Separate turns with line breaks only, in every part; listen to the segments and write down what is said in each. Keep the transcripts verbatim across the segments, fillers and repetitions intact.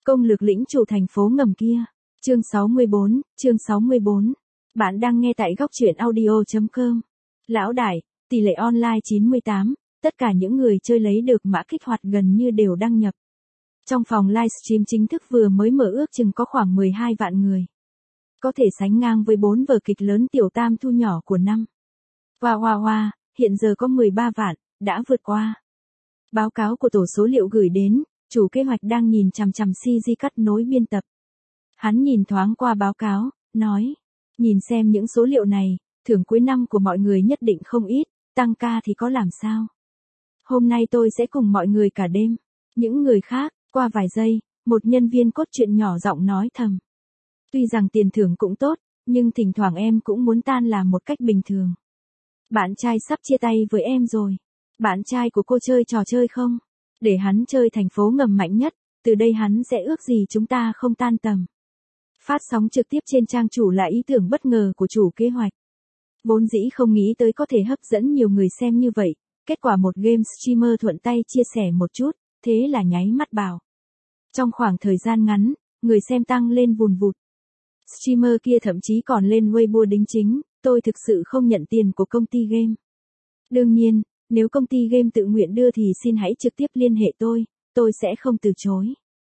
Công lược lĩnh chủ thành phố ngầm kia. Chương sáu mươi bốn, chương sáu mươi bốn. Bạn đang nghe tại góc truyện audio chấm com. Lão đại, tỷ lệ online chín mươi tám, tất cả những người chơi lấy được mã kích hoạt gần như đều đăng nhập. Trong phòng livestream chính thức vừa mới mở ước chừng có khoảng mười hai vạn người. Có thể sánh ngang với bốn vở kịch lớn tiểu tam thu nhỏ của năm. Wow wow wow, hiện giờ có mười ba vạn, đã vượt qua. Báo cáo của tổ số liệu gửi đến, chủ kế hoạch đang nhìn chằm chằm xê giê cắt nối biên tập. Hắn nhìn thoáng qua báo cáo, nói, nhìn xem những số liệu này, thưởng cuối năm của mọi người nhất định không ít, tăng ca thì có làm sao. Hôm nay tôi sẽ cùng mọi người cả đêm. Những người khác, qua vài giây, một nhân viên cốt truyện nhỏ giọng nói thầm. Tuy rằng tiền thưởng cũng tốt, nhưng thỉnh thoảng em cũng muốn tan làm một cách bình thường. Bạn trai sắp chia tay với em rồi. Bạn trai của cô chơi trò chơi không? Để hắn chơi thành phố ngầm mạnh nhất, từ đây hắn sẽ ước gì chúng ta không tan tầm. Phát sóng trực tiếp trên trang chủ là ý tưởng bất ngờ của chủ kế hoạch. Vốn dĩ không nghĩ tới có thể hấp dẫn nhiều người xem như vậy, kết quả một game streamer thuận tay chia sẻ một chút, thế là nháy mắt bảo. Trong khoảng thời gian ngắn, người xem tăng lên vùn vụt. Streamer kia thậm chí còn lên Weibo đính chính, tôi thực sự không nhận tiền của công ty game. Đương nhiên, nếu công ty game tự nguyện đưa thì xin hãy trực tiếp liên hệ tôi, tôi sẽ không từ chối.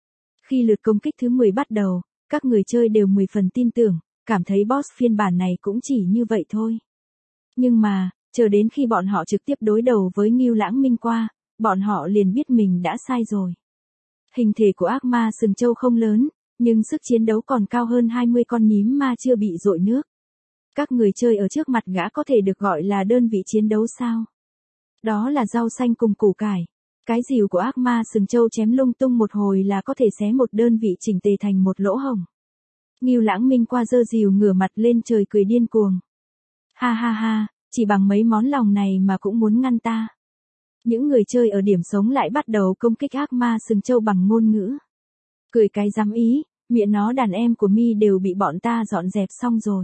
Khi lượt công kích thứ mười bắt đầu, các người chơi đều mười phần tin tưởng, cảm thấy boss phiên bản này cũng chỉ như vậy thôi. Nhưng mà, chờ đến khi bọn họ trực tiếp đối đầu với Ngưu Lãng Minh qua, bọn họ liền biết mình đã sai rồi. Hình thể của ác ma sừng trâu không lớn, nhưng sức chiến đấu còn cao hơn hai mươi con nhím ma chưa bị dội nước. Các người chơi ở trước mặt gã có thể được gọi là đơn vị chiến đấu sao? Đó là rau xanh cùng củ cải. Cái rìu của ác ma sừng trâu chém lung tung một hồi là có thể xé một đơn vị chỉnh tề thành một lỗ hổng. Ngưu Lãng Minh qua giơ rìu ngửa mặt lên trời cười điên cuồng. Ha ha ha, chỉ bằng mấy món lòng này mà cũng muốn ngăn ta. Những người chơi ở điểm sống lại bắt đầu công kích ác ma sừng trâu bằng ngôn ngữ. Cười cái dám ý, miệng nó đàn em của mi đều bị bọn ta dọn dẹp xong rồi.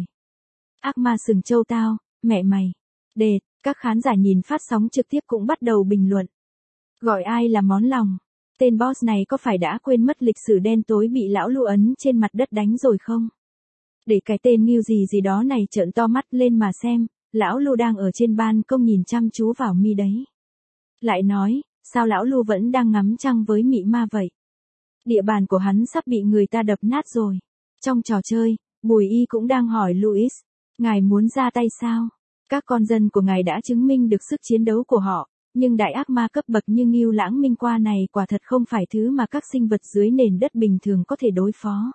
Ác ma sừng trâu tao, mẹ mày. Đệt, các khán giả nhìn phát sóng trực tiếp cũng bắt đầu bình luận. Gọi ai là món lòng? Tên boss này có phải đã quên mất lịch sử đen tối bị lão Lu ấn trên mặt đất đánh rồi không? Để cái tên Ngưu gì gì đó này trợn to mắt lên mà xem, lão Lu đang ở trên ban công nhìn chăm chú vào mi đấy. Lại nói, sao lão Lu vẫn đang ngắm trăng với mị ma vậy? Địa bàn của hắn sắp bị người ta đập nát rồi. Trong trò chơi, Bùi Y cũng đang hỏi Louis, ngài muốn ra tay sao? Các con dân của ngài đã chứng minh được sức chiến đấu của họ, nhưng đại ác ma cấp bậc như Ngưu Lãng Minh qua này quả thật không phải thứ mà các sinh vật dưới nền đất bình thường có thể đối phó.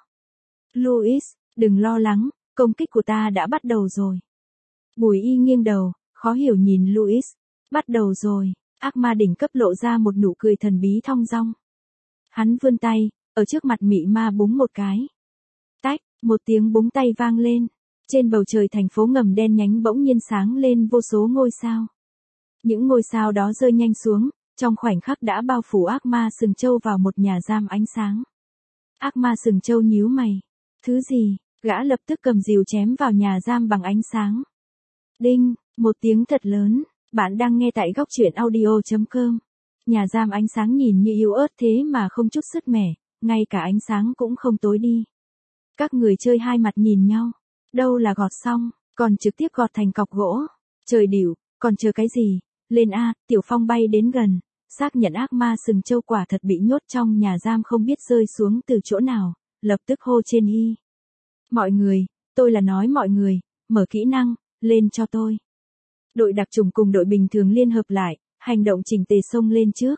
Louis, đừng lo lắng, công kích của ta đã bắt đầu rồi. Bùi Y nghiêng đầu, khó hiểu nhìn Louis. Bắt đầu rồi, ác ma đỉnh cấp lộ ra một nụ cười thần bí thong dong. Hắn vươn tay, ở trước mặt mị ma búng một cái. Tách, một tiếng búng tay vang lên. Trên bầu trời thành phố ngầm đen nhánh bỗng nhiên sáng lên vô số ngôi sao. Những ngôi sao đó rơi nhanh xuống, trong khoảnh khắc đã bao phủ ác ma sừng trâu vào một nhà giam ánh sáng. Ác ma sừng trâu nhíu mày. Thứ gì? Gã lập tức cầm rìu chém vào nhà giam bằng ánh sáng. Đinh, một tiếng thật lớn. Bạn đang nghe tại góc truyện audio chấm com. Nhà giam ánh sáng nhìn như yếu ớt thế mà không chút sứt mẻ, ngay cả ánh sáng cũng không tối đi. Các người chơi hai mặt nhìn nhau. Đâu là gọt xong, còn trực tiếp gọt thành cọc gỗ. Trời đỉu, còn chờ cái gì? Lên A, Tiểu Phong bay đến gần, xác nhận ác ma sừng trâu quả thật bị nhốt trong nhà giam không biết rơi xuống từ chỗ nào, lập tức hô trên Y. Mọi người, tôi là nói mọi người, mở kỹ năng, lên cho tôi. Đội đặc chủng cùng đội bình thường liên hợp lại, hành động chỉnh tề xông lên trước.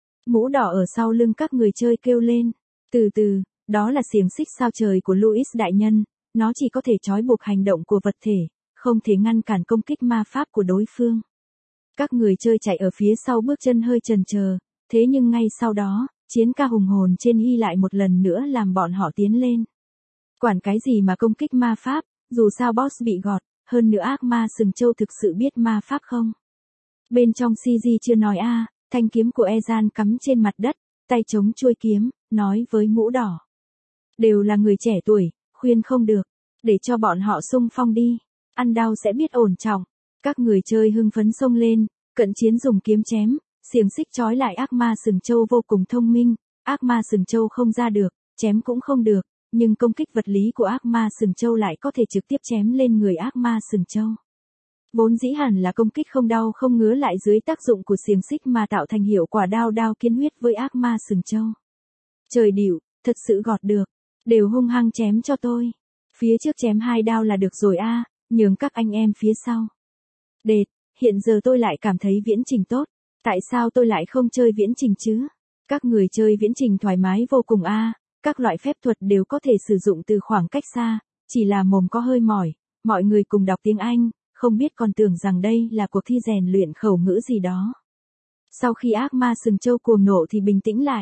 Mũ đỏ ở sau lưng các người chơi kêu lên. Từ từ, đó là xiềng xích sao trời của Louis đại nhân, nó chỉ có thể trói buộc hành động của vật thể, không thể ngăn cản công kích ma pháp của đối phương. Các người chơi chạy ở phía sau bước chân hơi chần chờ, thế nhưng ngay sau đó, chiến ca hùng hồn trên Y lại một lần nữa làm bọn họ tiến lên. Quản cái gì mà công kích ma pháp, dù sao boss bị gọt, hơn nữa ác ma sừng trâu thực sự biết ma pháp không? Bên trong xê giê chưa nói a, thanh kiếm của Ezan cắm trên mặt đất, tay chống chuôi kiếm, nói với mũ đỏ. Đều là người trẻ tuổi, khuyên không được, để cho bọn họ xung phong đi, ăn đau sẽ biết ổn trọng. Các người chơi hưng phấn xông lên, cận chiến dùng kiếm chém, xiềng xích trói lại ác ma sừng trâu vô cùng thông minh, ác ma sừng trâu không ra được, chém cũng không được, nhưng công kích vật lý của ác ma sừng trâu lại có thể trực tiếp chém lên người ác ma sừng trâu. Vốn dĩ hẳn là công kích không đau không ngứa lại dưới tác dụng của xiềng xích mà tạo thành hiệu quả đao đao kiến huyết với ác ma sừng trâu. Trời điệu, thật sự gọt được, đều hung hăng chém cho tôi. Phía trước chém hai đao là được rồi a, nhường các anh em phía sau. Đệt, hiện giờ tôi lại cảm thấy viễn trình tốt, tại sao tôi lại không chơi viễn trình chứ? Các người chơi viễn trình thoải mái vô cùng a, các loại phép thuật đều có thể sử dụng từ khoảng cách xa, chỉ là mồm có hơi mỏi, mọi người cùng đọc tiếng Anh, không biết còn tưởng rằng đây là cuộc thi rèn luyện khẩu ngữ gì đó. Sau khi ác ma sừng trâu cuồng nộ thì bình tĩnh lại.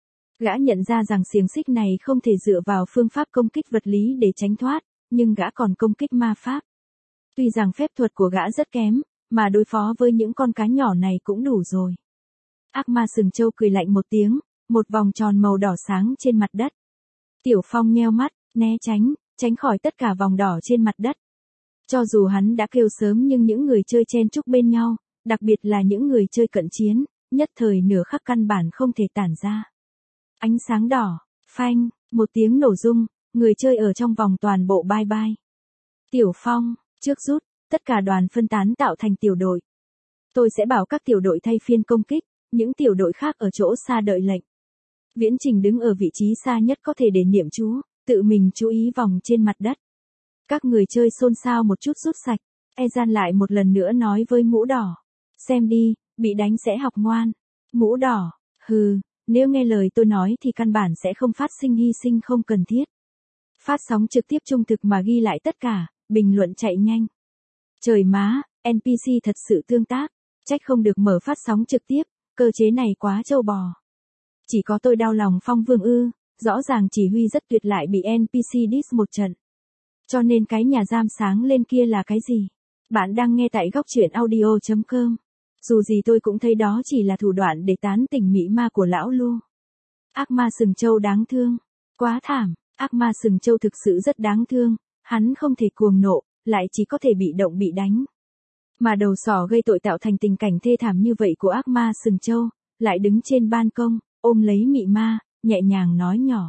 Gã nhận ra rằng xiềng xích này không thể dựa vào phương pháp công kích vật lý để tránh thoát, nhưng gã còn công kích ma pháp. Tuy rằng phép thuật của gã rất kém, mà đối phó với những con cá nhỏ này cũng đủ rồi. Ác ma sừng trâu cười lạnh một tiếng, một vòng tròn màu đỏ sáng trên mặt đất. Tiểu Phong nheo mắt, né tránh, tránh khỏi tất cả vòng đỏ trên mặt đất. Cho dù hắn đã kêu sớm nhưng những người chơi chen chúc bên nhau, đặc biệt là những người chơi cận chiến, nhất thời nửa khắc căn bản không thể tản ra. Ánh sáng đỏ, phanh, một tiếng nổ rung, người chơi ở trong vòng toàn bộ bye bye. Tiểu Phong, trước rút, tất cả đoàn phân tán tạo thành tiểu đội. Tôi sẽ bảo các tiểu đội thay phiên công kích, những tiểu đội khác ở chỗ xa đợi lệnh. Viễn Trình đứng ở vị trí xa nhất có thể để niệm chú, tự mình chú ý vòng trên mặt đất. Các người chơi xôn xao một chút rút sạch, Ezan lại một lần nữa nói với mũ đỏ. Xem đi, bị đánh sẽ học ngoan. Mũ đỏ, hừ, nếu nghe lời tôi nói thì căn bản sẽ không phát sinh hy sinh không cần thiết. Phát sóng trực tiếp trung thực mà ghi lại tất cả, bình luận chạy nhanh. Trời má, en pê xê thật sự tương tác, trách không được mở phát sóng trực tiếp, cơ chế này quá trâu bò. Chỉ có tôi đau lòng Phong Vương ư, rõ ràng chỉ huy rất tuyệt lại bị en pê xê diss một trận. Cho nên cái nhà giam sáng lên kia là cái gì? Bạn đang nghe tại góc truyện audio chấm com. Dù gì tôi cũng thấy đó chỉ là thủ đoạn để tán tỉnh mỹ ma của lão Lu. Ác ma sừng trâu đáng thương. Quá thảm, ác ma sừng trâu thực sự rất đáng thương, hắn không thể cuồng nộ, lại chỉ có thể bị động bị đánh. Mà đầu sỏ gây tội tạo thành tình cảnh thê thảm như vậy của ác ma sừng trâu, lại đứng trên ban công, ôm lấy mị ma, nhẹ nhàng nói nhỏ.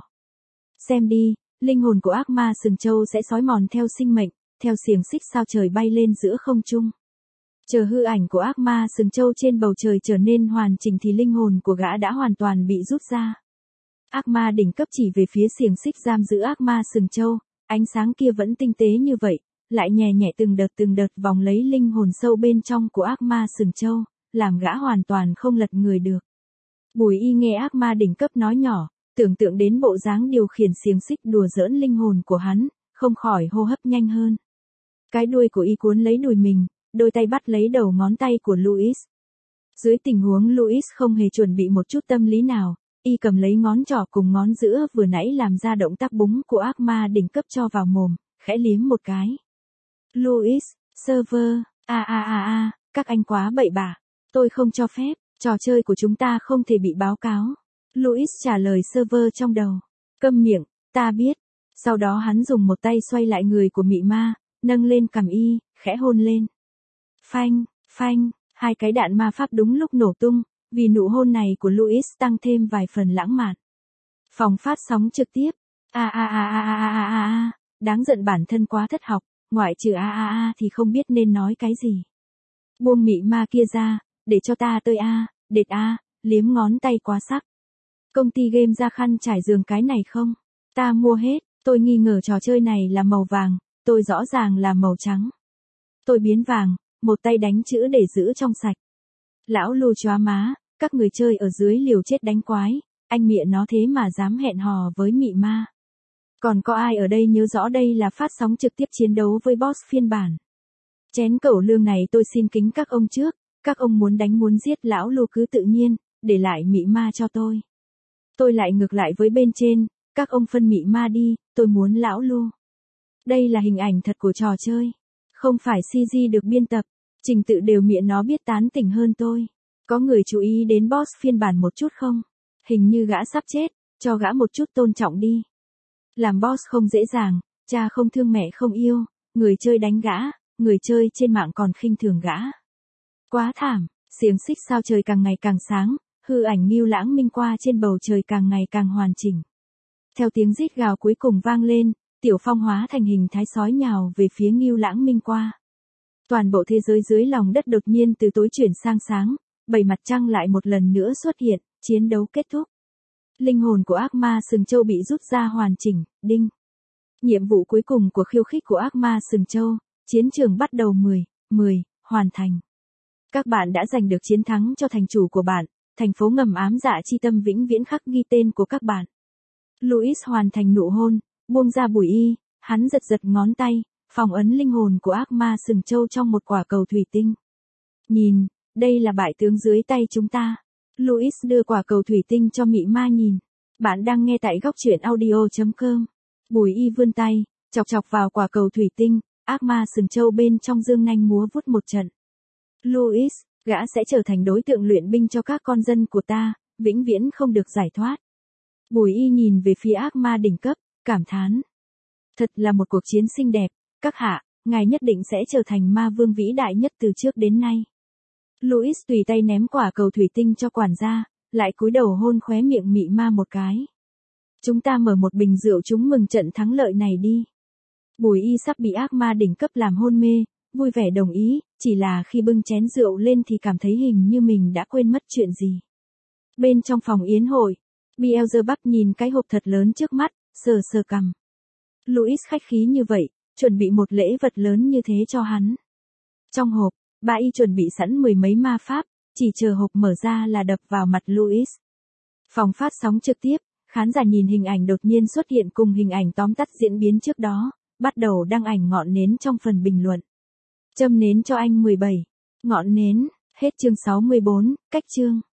Xem đi, linh hồn của ác ma sừng trâu sẽ xói mòn theo sinh mệnh, theo xiềng xích sao trời bay lên giữa không trung. Chờ hư ảnh của ác ma sừng trâu trên bầu trời trở nên hoàn chỉnh thì linh hồn của gã đã hoàn toàn bị rút ra. Ác ma đỉnh cấp chỉ về phía xiềng xích giam giữ ác ma sừng trâu, ánh sáng kia vẫn tinh tế như vậy, lại nhẹ nhẹ từng đợt từng đợt vòng lấy linh hồn sâu bên trong của ác ma sừng trâu, làm gã hoàn toàn không lật người được. Bùi Y nghe ác ma đỉnh cấp nói nhỏ, tưởng tượng đến bộ dáng điều khiển xiềng xích đùa giỡn linh hồn của hắn, không khỏi hô hấp nhanh hơn. Cái đuôi của Y cuốn lấy đùi mình, đôi tay bắt lấy đầu ngón tay của Louis. Dưới tình huống Louis không hề chuẩn bị một chút tâm lý nào, Y cầm lấy ngón trỏ cùng ngón giữa vừa nãy làm ra động tác búng của ác ma đỉnh cấp cho vào mồm, khẽ liếm một cái. Louis, server, a a a a, các anh quá bậy bạ, tôi không cho phép, trò chơi của chúng ta không thể bị báo cáo. Louis trả lời server trong đầu. Câm miệng, ta biết. Sau đó hắn dùng một tay xoay lại người của mị ma, nâng lên cằm Y, khẽ hôn lên. Phanh, phanh, hai cái đạn ma pháp đúng lúc nổ tung, vì nụ hôn này của Louis tăng thêm vài phần lãng mạn. Phòng phát sóng trực tiếp. A a a a a a a a, đáng giận bản thân quá thất học, ngoại trừ a a a thì không biết nên nói cái gì. Buông mị ma kia ra, để cho ta tơi a, đệt a, liếm ngón tay quá sắc. Công ty game ra khăn trải giường cái này không? Ta mua hết, tôi nghi ngờ trò chơi này là màu vàng, tôi rõ ràng là màu trắng. Tôi biến vàng, một tay đánh chữ để giữ trong sạch. Lão Lu chóa má, các người chơi ở dưới liều chết đánh quái, anh mịa nó thế mà dám hẹn hò với mị ma. Còn có ai ở đây nhớ rõ đây là phát sóng trực tiếp chiến đấu với boss phiên bản. Chén cẩu lương này tôi xin kính các ông trước, các ông muốn đánh muốn giết lão Lu cứ tự nhiên, để lại mị ma cho tôi. Tôi lại ngược lại với bên trên, các ông phân mị ma đi, tôi muốn lão Lu. Đây là hình ảnh thật của trò chơi, không phải xê giê được biên tập, trình tự đều miệng nó biết tán tỉnh hơn tôi. Có người chú ý đến boss phiên bản một chút không? Hình như gã sắp chết, cho gã một chút tôn trọng đi. Làm boss không dễ dàng, cha không thương mẹ không yêu, người chơi đánh gã, người chơi trên mạng còn khinh thường gã. Quá thảm, xiềng xích sao trời càng ngày càng sáng, hư ảnh Ngưu Lãng Minh qua trên bầu trời càng ngày càng hoàn chỉnh. Theo tiếng rít gào cuối cùng vang lên, Tiểu Phong hóa thành hình thái sói nhào về phía Ngưu Lãng Minh qua. Toàn bộ thế giới dưới lòng đất đột nhiên từ tối chuyển sang sáng, bảy mặt trăng lại một lần nữa xuất hiện, chiến đấu kết thúc. Linh hồn của ác ma sừng châu bị rút ra hoàn chỉnh, đinh. Nhiệm vụ cuối cùng của khiêu khích của ác ma sừng châu, chiến trường bắt đầu mười, mười, hoàn thành. Các bạn đã giành được chiến thắng cho thành chủ của bạn, thành phố ngầm ám dạ chi tâm vĩnh viễn khắc ghi tên của các bạn. Louis hoàn thành nụ hôn, buông ra Bùi Y, hắn giật giật ngón tay, phong ấn linh hồn của ác ma sừng châu trong một quả cầu thủy tinh. Nhìn, đây là bại tướng dưới tay chúng ta. Louis đưa quả cầu thủy tinh cho Mị Ma nhìn. Bạn đang nghe tại góc truyện audio chấm com. Bùi Y vươn tay, chọc chọc vào quả cầu thủy tinh, ác ma sừng châu bên trong dương nanh múa vuốt một trận. Louis, gã sẽ trở thành đối tượng luyện binh cho các con dân của ta, vĩnh viễn không được giải thoát. Bùi Y nhìn về phía ác ma đỉnh cấp, cảm thán. Thật là một cuộc chiến xinh đẹp, các hạ, ngài nhất định sẽ trở thành ma vương vĩ đại nhất từ trước đến nay. Louis tùy tay ném quả cầu thủy tinh cho quản gia, lại cúi đầu hôn khóe miệng Mị Ma một cái. Chúng ta mở một bình rượu chúng mừng trận thắng lợi này đi. Bùi Y sắp bị ác ma đỉnh cấp làm hôn mê, vui vẻ đồng ý, chỉ là khi bưng chén rượu lên thì cảm thấy hình như mình đã quên mất chuyện gì. Bên trong phòng yến hội, Beelzebub nhìn cái hộp thật lớn trước mắt, sờ sờ cằm. Louis khách khí như vậy, chuẩn bị một lễ vật lớn như thế cho hắn. Trong hộp, bà Y chuẩn bị sẵn mười mấy ma pháp, chỉ chờ hộp mở ra là đập vào mặt Louis. Phòng phát sóng trực tiếp, khán giả nhìn hình ảnh đột nhiên xuất hiện cùng hình ảnh tóm tắt diễn biến trước đó, bắt đầu đăng ảnh ngọn nến trong phần bình luận. Châm nến cho anh mười bảy. Ngọn nến, hết chương sáu mươi bốn, cách chương.